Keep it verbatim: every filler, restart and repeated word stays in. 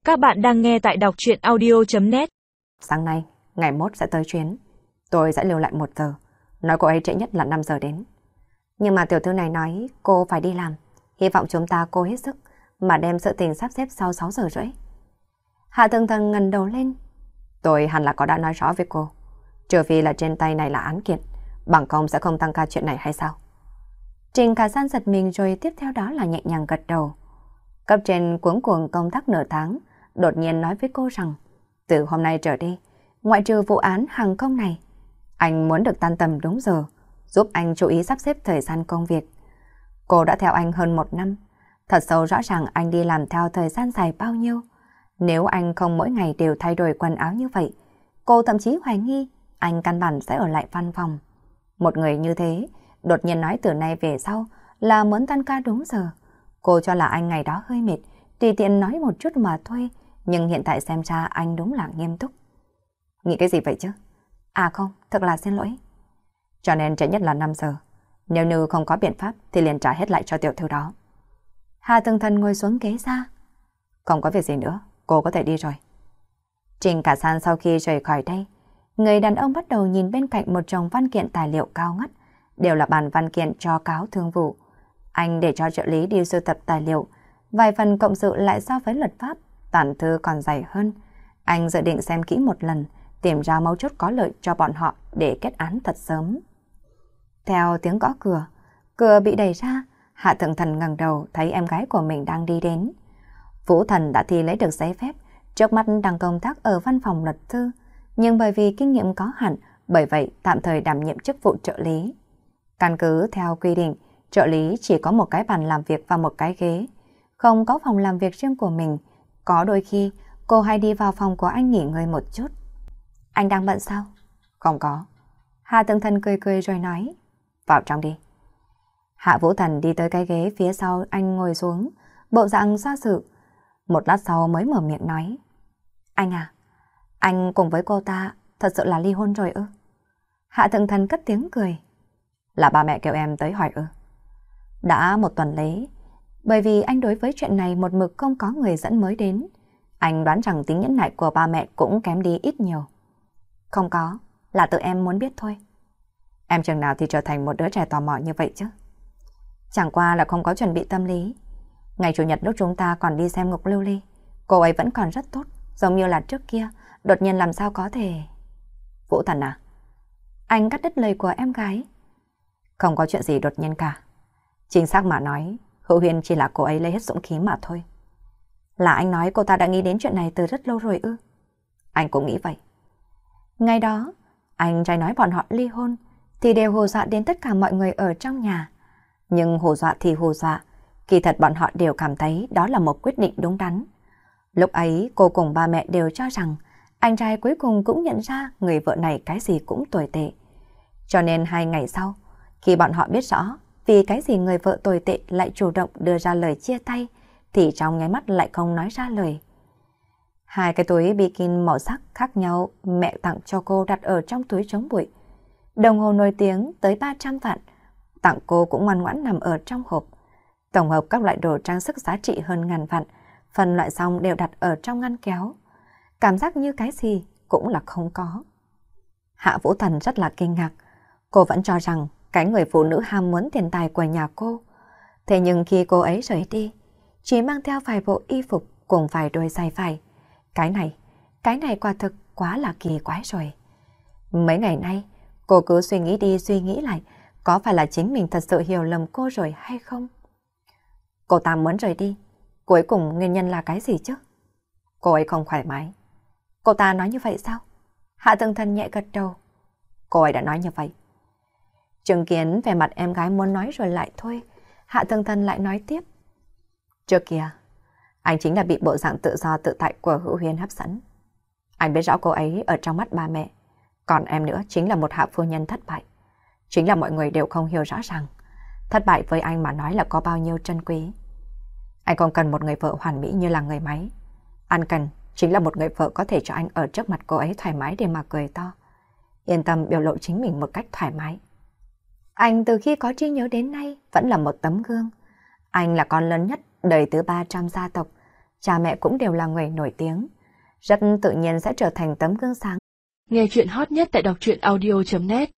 Các bạn đang nghe tại đọc truyện audio chấm net. Sáng nay, ngày mốt sẽ tới chuyến. Tôi sẽ lưu lại một giờ. Nói cô ấy trễ nhất là năm giờ đến. Nhưng mà tiểu thư này nói cô phải đi làm. Hy vọng chúng ta cố hết sức mà đem sự tình sắp xếp sau sáu giờ rưỡi. Hạ Thường Thần ngẩng đầu lên. Tôi hẳn là có đã nói rõ với cô. Trừ phi là trên tay này là án kiện, bằng không sẽ không tăng ca chuyện này hay sao? Trình Cả San giật mình rồi tiếp theo đó là nhẹ nhàng gật đầu. Cấp trên cuống cuồng công tác nửa tháng, đột nhiên nói với cô rằng từ hôm nay trở đi, ngoại trừ vụ án hàng không này, anh muốn được tan tầm đúng giờ, giúp anh chú ý sắp xếp thời gian công việc. Cô đã theo anh hơn một năm, thật sâu rõ ràng anh đi làm theo thời gian dài bao nhiêu. Nếu anh không mỗi ngày đều thay đổi quần áo như vậy, cô thậm chí hoài nghi anh căn bản sẽ ở lại văn phòng. Một người như thế, đột nhiên nói từ nay về sau là muốn tan ca đúng giờ. Cô cho là anh ngày đó hơi mệt, tùy tiện nói một chút mà thôi, nhưng hiện tại xem ra anh đúng là nghiêm túc. Nghĩ cái gì vậy chứ? À không, thật là xin lỗi. Cho nên trễ nhất là năm giờ. Nếu như không có biện pháp thì liền trả hết lại cho tiểu thư đó. Hạ Thường Thần ngồi xuống ghế ra. Không có việc gì nữa, cô có thể đi rồi. Trình Cả San sau khi rời khỏi đây, người đàn ông bắt đầu nhìn bên cạnh một chồng văn kiện tài liệu cao ngất, đều là bản văn kiện cho cáo thương vụ. Anh để cho trợ lý đi sưu tập tài liệu, vài phần cộng sự lại so với luật pháp, tản thư còn dày hơn. Anh dự định xem kỹ một lần, tìm ra mấu chốt có lợi cho bọn họ để kết án thật sớm. Theo tiếng gõ cửa, cửa bị đẩy ra, Hạ Thường Thần ngẩng đầu thấy em gái của mình đang đi đến. Vũ Thần đã thi lấy được giấy phép, trước mắt đang công tác ở văn phòng luật sư, nhưng bởi vì kinh nghiệm có hạn, bởi vậy tạm thời đảm nhiệm chức vụ trợ lý. Căn cứ theo quy định, trợ lý chỉ có một cái bàn làm việc và một cái ghế, không có phòng làm việc riêng của mình. Có đôi khi, cô hay đi vào phòng của anh nghỉ ngơi một chút. Anh đang bận sao? Không có. Hạ Thường Thần cười cười rồi nói, vào trong đi. Hạ Vũ Thần đi tới cái ghế phía sau anh ngồi xuống, bộ dạng do dự. Một lát sau mới mở miệng nói, anh à, anh cùng với cô ta thật sự là ly hôn rồi ư? Hạ Thường Thần cất tiếng cười, là ba mẹ kêu em tới hỏi ư? Đã một tuần lễ, bởi vì anh đối với chuyện này một mực không có người dẫn mới đến. Anh đoán rằng tính nhẫn nại của ba mẹ cũng kém đi ít nhiều. Không có, là tự em muốn biết thôi. Em chừng nào thì trở thành một đứa trẻ tò mò như vậy chứ? Chẳng qua là không có chuẩn bị tâm lý. Ngày Chủ nhật lúc chúng ta còn đi xem Ngục Lưu Ly, cô ấy vẫn còn rất tốt, giống như là trước kia, đột nhiên làm sao có thể... Vũ Thần à? Anh cắt đứt lời của em gái. Không có chuyện gì đột nhiên cả. Chính xác mà nói, Hữu Huyên chỉ là cô ấy lấy hết dũng khí mà thôi. Là anh nói cô ta đã nghĩ đến chuyện này từ rất lâu rồi ư? Anh cũng nghĩ vậy. Ngày đó, anh trai nói bọn họ ly hôn, thì đều hù dọa đến tất cả mọi người ở trong nhà. Nhưng hù dọa thì hù dọa, kỳ thật bọn họ đều cảm thấy đó là một quyết định đúng đắn. Lúc ấy cô cùng ba mẹ đều cho rằng anh trai cuối cùng cũng nhận ra người vợ này cái gì cũng tồi tệ. Cho nên hai ngày sau, khi bọn họ biết rõ vì cái gì người vợ tồi tệ lại chủ động đưa ra lời chia tay, thì trong nháy mắt lại không nói ra lời. Hai cái túi bikini màu sắc khác nhau mẹ tặng cho cô đặt ở trong túi chống bụi. Đồng hồ nổi tiếng tới ba trăm vạn, tặng cô cũng ngoan ngoãn nằm ở trong hộp. Tổng hợp các loại đồ trang sức giá trị hơn ngàn vạn, phần loại xong đều đặt ở trong ngăn kéo. Cảm giác như cái gì cũng là không có. Hạ Vũ Thần rất là kinh ngạc. Cô vẫn cho rằng cái người phụ nữ ham muốn tiền tài của nhà cô. Thế nhưng khi cô ấy rời đi, chỉ mang theo vài bộ y phục cùng vài đôi giày vải. Cái này, cái này quả thực quá là kỳ quái rồi. Mấy ngày nay, cô cứ suy nghĩ đi suy nghĩ lại, có phải là chính mình thật sự hiểu lầm cô rồi hay không? Cô ta muốn rời đi, cuối cùng nguyên nhân là cái gì chứ? Cô ấy không thoải mái. Cô ta nói như vậy sao? Hạ Thường Thần nhẹ gật đầu. Cô ấy đã nói như vậy. Chứng kiến về mặt em gái muốn nói rồi lại thôi, Hạ Thường Thần lại nói tiếp. Trước kia, anh chính là bị bộ dạng tự do tự tại của Hữu Huyên hấp dẫn. Anh biết rõ cô ấy ở trong mắt ba mẹ, còn em nữa chính là một hạ phu nhân thất bại. Chính là mọi người đều không hiểu rõ ràng, thất bại với anh mà nói là có bao nhiêu trân quý. Anh không cần một người vợ hoàn mỹ như là người máy. Anh cần chính là một người vợ có thể cho anh ở trước mặt cô ấy thoải mái để mà cười to, yên tâm biểu lộ chính mình một cách thoải mái. Anh từ khi có trí nhớ đến nay vẫn là một tấm gương. Anh là con lớn nhất đời thứ ba trăm gia tộc, cha mẹ cũng đều là người nổi tiếng, rất tự nhiên sẽ trở thành tấm gương sáng. Nghe chuyện hot nhất tại đọc truyện audio chấm net